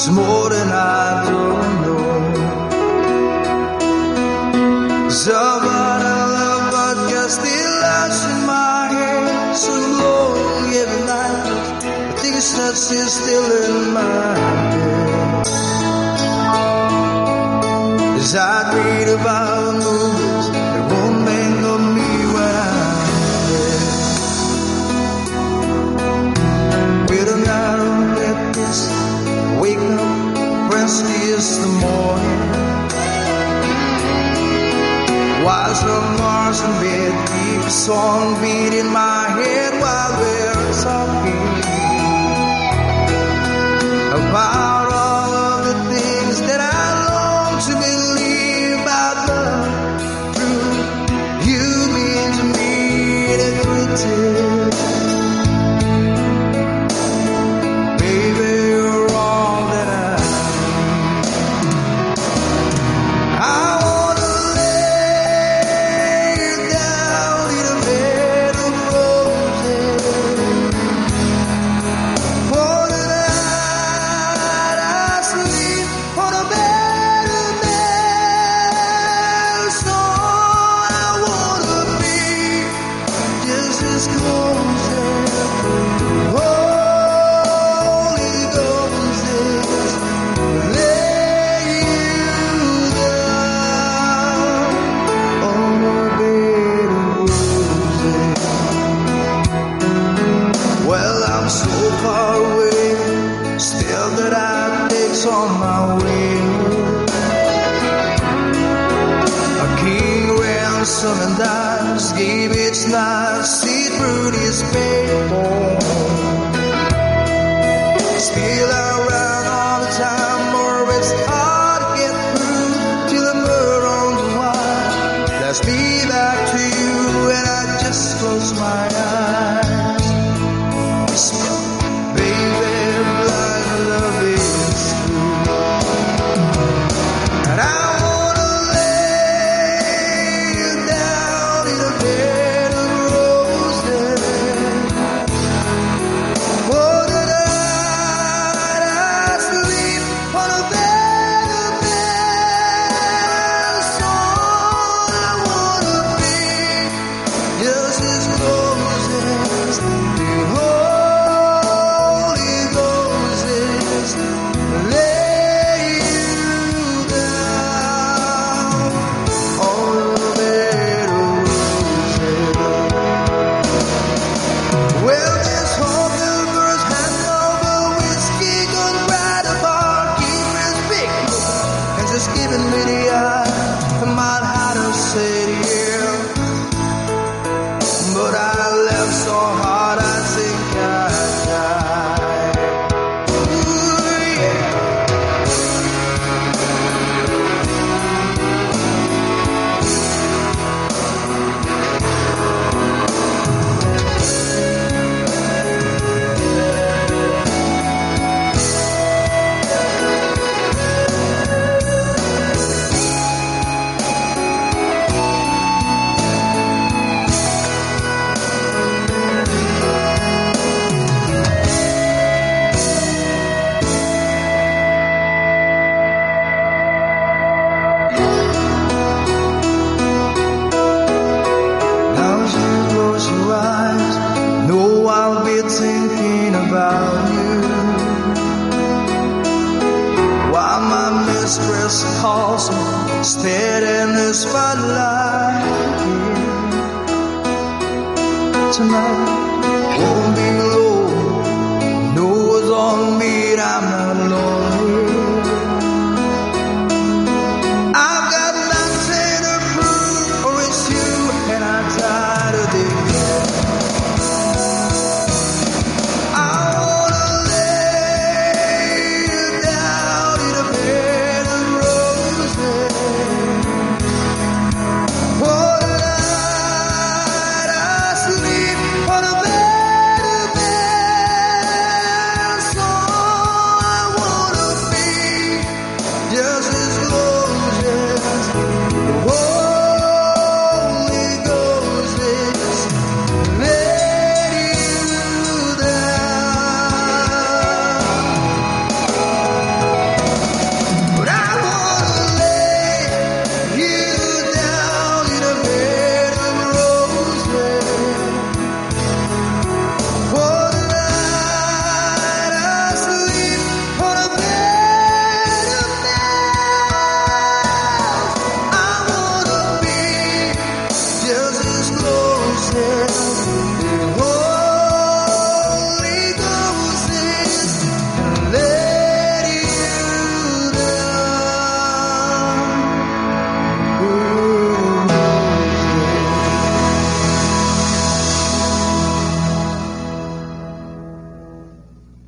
It's more than I don't know. Somebody I love but just still lies in my head, so lonely every night. I think it's not still in my head. As I read about movies that won't make of me when I'm dead. With a narrow at this, wake up, Wednesday is the morning. While some Mars in bed, keep a song beat in my head while we're talking about all of the things that I long to believe about love. True, you mean to me everything. Baby, you're all that I wanna lay you down in a bed of roses. For the night I sleep on a bed of nails. So I wanna be just as close as Holy Ghost is. Lay you down on a bed of roses. Well, I'm so far away, still that I takes on my way. A king ransom and dimes gave its knife, see through this paper. Still I run all the time, or it's hard to get through till the murder on the wire. That's me back to you, and I just close my eyes. Whisper, baby, blind love is true. And I wanna lay you down in a bed of roses. For the night I sleep on a bed of nails. So I wanna be just as close as the Holy Ghost is. Lay you down on a bed of roses. Well, just hold the first hand over whiskey, gun, right apart, keep his big look, and just giving me the eye. I might have to say it here, but I left so hard I think I died. Ooh, yeah. Now as you close your eyes, know I'll be thinking about you. While my mistress calls me, stared in the spotlight tonight.